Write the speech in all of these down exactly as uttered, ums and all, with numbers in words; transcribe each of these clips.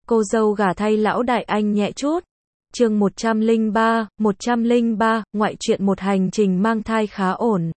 Cô dâu gả thay lão đại anh nhẹ chút. Chương một trăm lẻ ba, một trăm lẻ ba, ngoại truyện một hành trình mang thai khá ổn.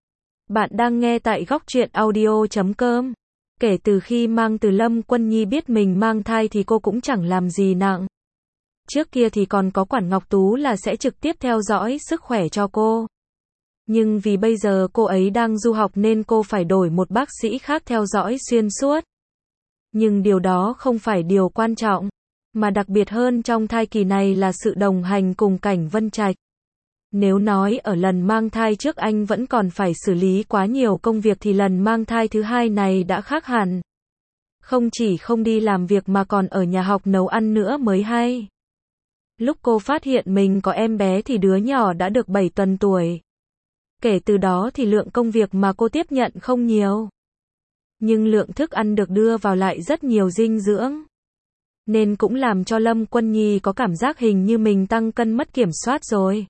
Bạn đang nghe tại góc truyện audio chấm com. Kể từ khi mang từ Lâm Quân Nhi biết mình mang thai thì cô cũng chẳng làm gì nặng. Trước kia thì còn có Quản Ngọc Tú là sẽ trực tiếp theo dõi sức khỏe cho cô. Nhưng vì bây giờ cô ấy đang du học nên cô phải đổi một bác sĩ khác theo dõi xuyên suốt. Nhưng điều đó không phải điều quan trọng, mà đặc biệt hơn trong thai kỳ này là sự đồng hành cùng Cảnh Vân Trạch. Nếu nói ở lần mang thai trước anh vẫn còn phải xử lý quá nhiều công việc thì lần mang thai thứ hai này đã khác hẳn. Không chỉ không đi làm việc mà còn ở nhà học nấu ăn nữa mới hay. Lúc cô phát hiện mình có em bé thì đứa nhỏ đã được bảy tuần tuổi. Kể từ đó thì lượng công việc mà cô tiếp nhận không nhiều. Nhưng lượng thức ăn được đưa vào lại rất nhiều dinh dưỡng. Nên cũng làm cho Lâm Quân Nhi có cảm giác hình như mình tăng cân mất kiểm soát rồi.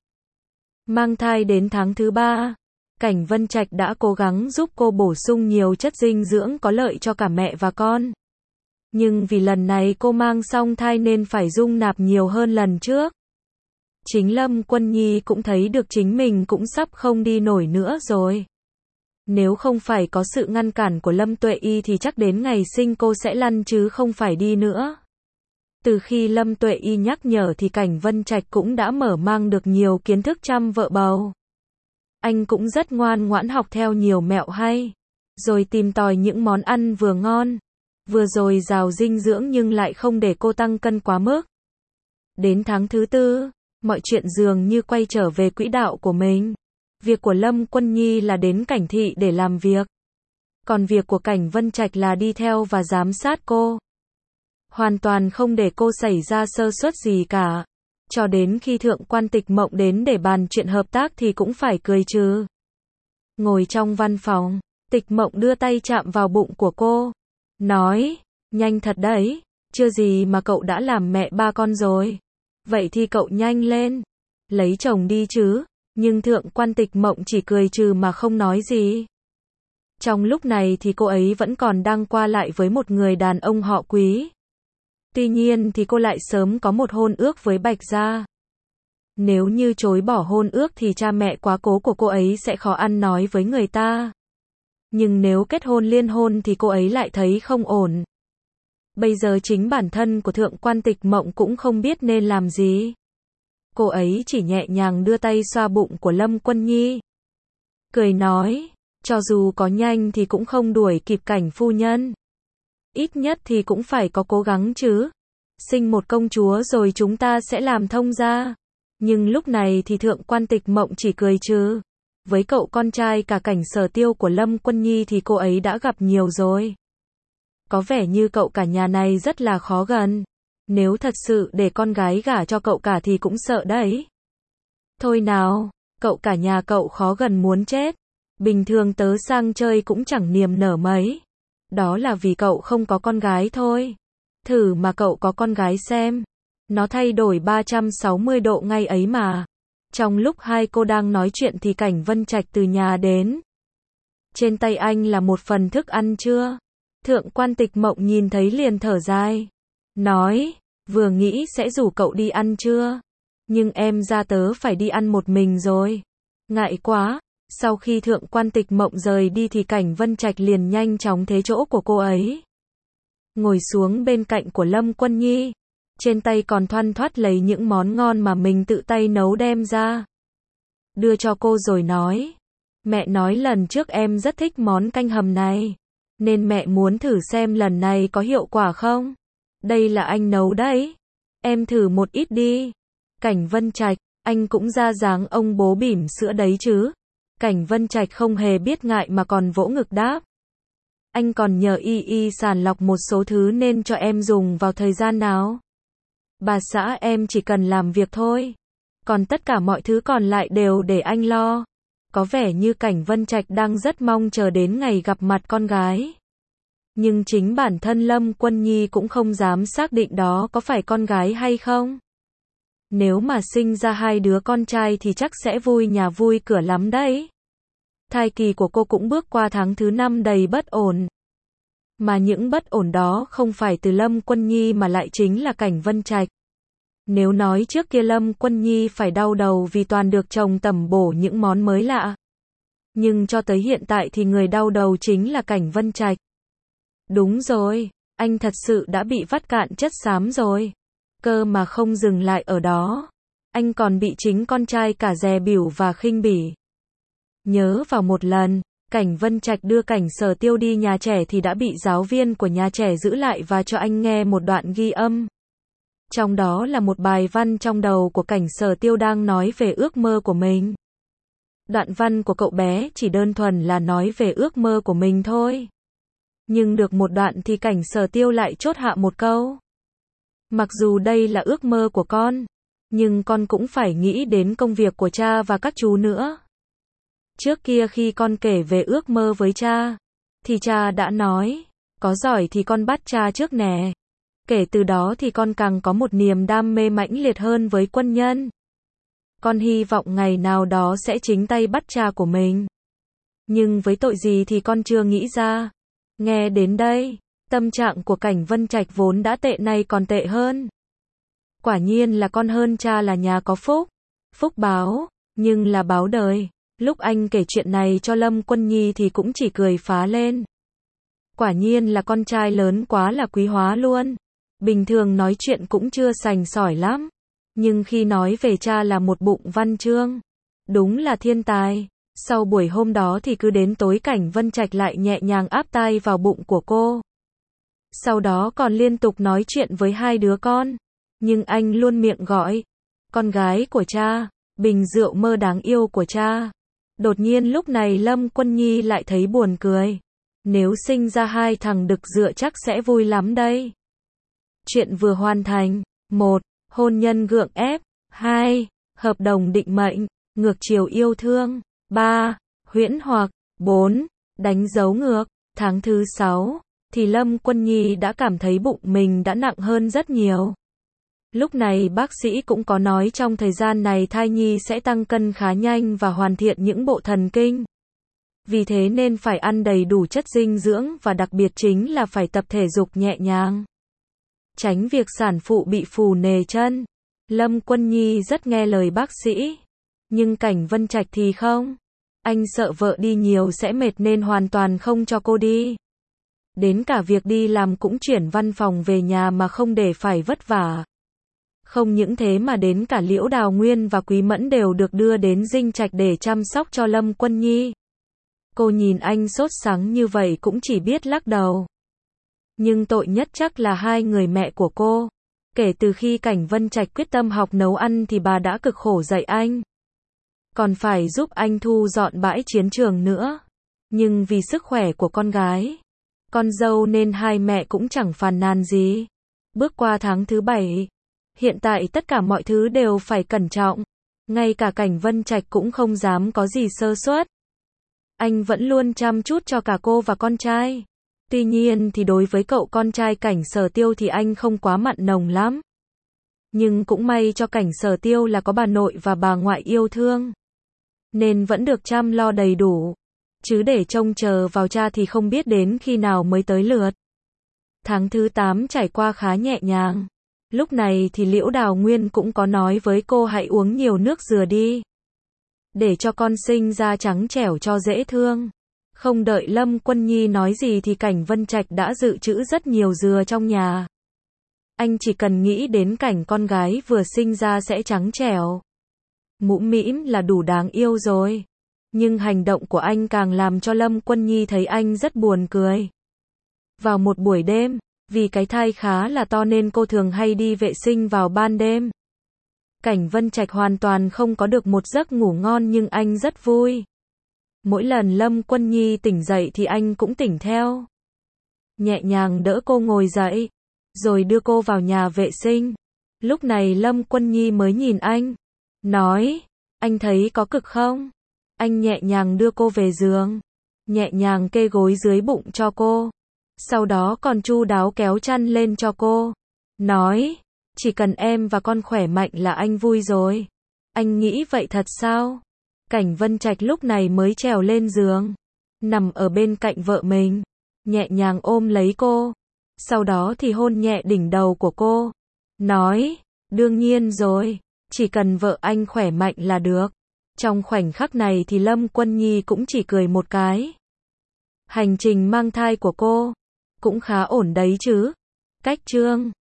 Mang thai đến tháng thứ ba, Cảnh Vân Trạch đã cố gắng giúp cô bổ sung nhiều chất dinh dưỡng có lợi cho cả mẹ và con. Nhưng vì lần này cô mang song thai nên phải dung nạp nhiều hơn lần trước. Chính Lâm Quân Nhi cũng thấy được chính mình cũng sắp không đi nổi nữa rồi. Nếu không phải có sự ngăn cản của Lâm Tuệ Y thì chắc đến ngày sinh cô sẽ lăn chứ không phải đi nữa. Từ khi Lâm Tuệ Y nhắc nhở thì Cảnh Vân Trạch cũng đã mở mang được nhiều kiến thức chăm vợ bầu. Anh cũng rất ngoan ngoãn học theo nhiều mẹo hay, rồi tìm tòi những món ăn vừa ngon, vừa dồi dào dinh dưỡng nhưng lại không để cô tăng cân quá mức. Đến tháng thứ tư, mọi chuyện dường như quay trở về quỹ đạo của mình. Việc của Lâm Quân Nhi là đến Cảnh Thị để làm việc. Còn việc của Cảnh Vân Trạch là đi theo và giám sát cô. Hoàn toàn không để cô xảy ra sơ suất gì cả. Cho đến khi Thượng quan Tịch Mộng đến để bàn chuyện hợp tác thì cũng phải cười trừ. Ngồi trong văn phòng, Tịch Mộng đưa tay chạm vào bụng của cô. Nói, nhanh thật đấy, chưa gì mà cậu đã làm mẹ ba con rồi. Vậy thì cậu nhanh lên, lấy chồng đi chứ. Nhưng Thượng quan Tịch Mộng chỉ cười trừ mà không nói gì. Trong lúc này thì cô ấy vẫn còn đang qua lại với một người đàn ông họ Quý. Tuy nhiên thì cô lại sớm có một hôn ước với Bạch Gia. Nếu như chối bỏ hôn ước thì cha mẹ quá cố của cô ấy sẽ khó ăn nói với người ta. Nhưng nếu kết hôn liên hôn thì cô ấy lại thấy không ổn. Bây giờ chính bản thân của Thượng quan Tịch Mộng cũng không biết nên làm gì. Cô ấy chỉ nhẹ nhàng đưa tay xoa bụng của Lâm Quân Nhi. Cười nói, cho dù có nhanh thì cũng không đuổi kịp Cảnh phu nhân. Ít nhất thì cũng phải có cố gắng chứ. Sinh một công chúa rồi chúng ta sẽ làm thông gia. Nhưng lúc này thì Thượng quan Tịch Mộng chỉ cười trừ. Với cậu con trai cả Cảnh Sở Tiêu của Lâm Quân Nhi thì cô ấy đã gặp nhiều rồi. Có vẻ như cậu cả nhà này rất là khó gần. Nếu thật sự để con gái gả cho cậu cả thì cũng sợ đấy. Thôi nào, cậu cả nhà cậu khó gần muốn chết. Bình thường tớ sang chơi cũng chẳng niềm nở mấy. Đó là vì cậu không có con gái thôi. Thử mà cậu có con gái xem. Nó thay đổi ba trăm sáu mươi độ ngay ấy mà. Trong lúc hai cô đang nói chuyện thì Cảnh Vân Trạch từ nhà đến. Trên tay anh là một phần thức ăn chưa? Thượng quan Tịch Mộng nhìn thấy liền thở dài. Nói, vừa nghĩ sẽ rủ cậu đi ăn chưa? Nhưng em ra tớ phải đi ăn một mình rồi. Ngại quá. Sau khi Thượng quan Tịch Mộng rời đi thì Cảnh Vân Trạch liền nhanh chóng thế chỗ của cô ấy. Ngồi xuống bên cạnh của Lâm Quân Nhi. Trên tay còn thoăn thoắt lấy những món ngon mà mình tự tay nấu đem ra. Đưa cho cô rồi nói. Mẹ nói lần trước em rất thích món canh hầm này. Nên mẹ muốn thử xem lần này có hiệu quả không? Đây là anh nấu đấy. Em thử một ít đi. Cảnh Vân Trạch, anh cũng ra dáng ông bố bỉm sữa đấy chứ. Cảnh Vân Trạch không hề biết ngại mà còn vỗ ngực đáp. Anh còn nhờ y y sàng lọc một số thứ nên cho em dùng vào thời gian nào. Bà xã em chỉ cần làm việc thôi. Còn tất cả mọi thứ còn lại đều để anh lo. Có vẻ như Cảnh Vân Trạch đang rất mong chờ đến ngày gặp mặt con gái. Nhưng chính bản thân Lâm Quân Nhi cũng không dám xác định đó có phải con gái hay không. Nếu mà sinh ra hai đứa con trai thì chắc sẽ vui nhà vui cửa lắm đấy. Thai kỳ của cô cũng bước qua tháng thứ năm đầy bất ổn. Mà những bất ổn đó không phải từ Lâm Quân Nhi mà lại chính là Cảnh Vân Trạch. Nếu nói trước kia Lâm Quân Nhi phải đau đầu vì toàn được chồng tẩm bổ những món mới lạ. Nhưng cho tới hiện tại thì người đau đầu chính là Cảnh Vân Trạch. Đúng rồi, anh thật sự đã bị vắt cạn chất xám rồi. Cơ mà không dừng lại ở đó. Anh còn bị chính con trai cả dè bỉu và khinh bỉ. Nhớ vào một lần, Cảnh Vân Trạch đưa Cảnh Sở Tiêu đi nhà trẻ thì đã bị giáo viên của nhà trẻ giữ lại và cho anh nghe một đoạn ghi âm. Trong đó là một bài văn trong đầu của Cảnh Sở Tiêu đang nói về ước mơ của mình. Đoạn văn của cậu bé chỉ đơn thuần là nói về ước mơ của mình thôi. Nhưng được một đoạn thì Cảnh Sở Tiêu lại chốt hạ một câu. Mặc dù đây là ước mơ của con, nhưng con cũng phải nghĩ đến công việc của cha và các chú nữa. Trước kia khi con kể về ước mơ với cha, thì cha đã nói, có giỏi thì con bắt cha trước nè. Kể từ đó thì con càng có một niềm đam mê mãnh liệt hơn với quân nhân. Con hy vọng ngày nào đó sẽ chính tay bắt cha của mình. Nhưng với tội gì thì con chưa nghĩ ra. Nghe đến đây, tâm trạng của Cảnh Vân Trạch vốn đã tệ nay còn tệ hơn. Quả nhiên là con hơn cha là nhà có phúc. Phúc báo, nhưng là báo đời. Lúc anh kể chuyện này cho Lâm Quân Nhi thì cũng chỉ cười phá lên. Quả nhiên là con trai lớn quá là quý hóa luôn. Bình thường nói chuyện cũng chưa sành sỏi lắm. Nhưng khi nói về cha là một bụng văn chương. Đúng là thiên tài. Sau buổi hôm đó thì cứ đến tối Cảnh Vân Trạch lại nhẹ nhàng áp tai vào bụng của cô. Sau đó còn liên tục nói chuyện với hai đứa con. Nhưng anh luôn miệng gọi. Con gái của cha. Bình rượu mơ đáng yêu của cha. Đột nhiên lúc này Lâm Quân Nhi lại thấy buồn cười. Nếu sinh ra hai thằng đực dựa chắc sẽ vui lắm đây. Chuyện vừa hoàn thành. một. Hôn nhân gượng ép. hai. Hợp đồng định mệnh. Ngược chiều yêu thương. ba. Huyễn hoặc. bốn. Đánh dấu ngược. Tháng thứ sáu. Thì Lâm Quân Nhi đã cảm thấy bụng mình đã nặng hơn rất nhiều. Lúc này bác sĩ cũng có nói trong thời gian này thai nhi sẽ tăng cân khá nhanh và hoàn thiện những bộ thần kinh. Vì thế nên phải ăn đầy đủ chất dinh dưỡng và đặc biệt chính là phải tập thể dục nhẹ nhàng. Tránh việc sản phụ bị phù nề chân. Lâm Quân Nhi rất nghe lời bác sĩ. Nhưng Cảnh Vân Trạch thì không. Anh sợ vợ đi nhiều sẽ mệt nên hoàn toàn không cho cô đi. Đến cả việc đi làm cũng chuyển văn phòng về nhà mà không để phải vất vả. Không những thế mà đến cả Liễu Đào Nguyên và Quý Mẫn đều được đưa đến Dinh Trạch để chăm sóc cho Lâm Quân Nhi. Cô nhìn anh sốt sắng như vậy cũng chỉ biết lắc đầu. Nhưng tội nhất chắc là hai người mẹ của cô. Kể từ khi Cảnh Vân Trạch quyết tâm học nấu ăn thì bà đã cực khổ dạy anh. Còn phải giúp anh thu dọn bãi chiến trường nữa. Nhưng vì sức khỏe của con gái, con dâu nên hai mẹ cũng chẳng phàn nàn gì. Bước qua tháng thứ bảy. Hiện tại tất cả mọi thứ đều phải cẩn trọng. Ngay cả Cảnh Vân Trạch cũng không dám có gì sơ suất. Anh vẫn luôn chăm chút cho cả cô và con trai. Tuy nhiên thì đối với cậu con trai Cảnh Sở Tiêu thì anh không quá mặn nồng lắm. Nhưng cũng may cho Cảnh Sở Tiêu là có bà nội và bà ngoại yêu thương. Nên vẫn được chăm lo đầy đủ. Chứ để trông chờ vào cha thì không biết đến khi nào mới tới lượt. Tháng thứ tám trải qua khá nhẹ nhàng. Lúc này thì Liễu Đào Nguyên cũng có nói với cô hãy uống nhiều nước dừa đi. Để cho con sinh ra trắng trẻo cho dễ thương. Không đợi Lâm Quân Nhi nói gì thì Cảnh Vân Trạch đã dự trữ rất nhiều dừa trong nhà. Anh chỉ cần nghĩ đến cảnh con gái vừa sinh ra sẽ trắng trẻo, mũm mĩm là đủ đáng yêu rồi. Nhưng hành động của anh càng làm cho Lâm Quân Nhi thấy anh rất buồn cười. Vào một buổi đêm, vì cái thai khá là to nên cô thường hay đi vệ sinh vào ban đêm. Cảnh Vân Trạch hoàn toàn không có được một giấc ngủ ngon nhưng anh rất vui. Mỗi lần Lâm Quân Nhi tỉnh dậy thì anh cũng tỉnh theo. Nhẹ nhàng đỡ cô ngồi dậy, rồi đưa cô vào nhà vệ sinh. Lúc này Lâm Quân Nhi mới nhìn anh, nói, anh thấy có cực không? Anh nhẹ nhàng đưa cô về giường, nhẹ nhàng kê gối dưới bụng cho cô. Sau đó còn chu đáo kéo chăn lên cho cô. Nói, chỉ cần em và con khỏe mạnh là anh vui rồi. Anh nghĩ vậy thật sao? Cảnh Vân Trạch lúc này mới trèo lên giường, nằm ở bên cạnh vợ mình. nhẹ nhàng ôm lấy cô. Sau đó thì hôn nhẹ đỉnh đầu của cô. Nói, đương nhiên rồi, chỉ cần vợ anh khỏe mạnh là được. Trong khoảnh khắc này thì Lâm Quân Nhi cũng chỉ cười một cái. Hành trình mang thai của cô cũng khá ổn đấy chứ. Cách chương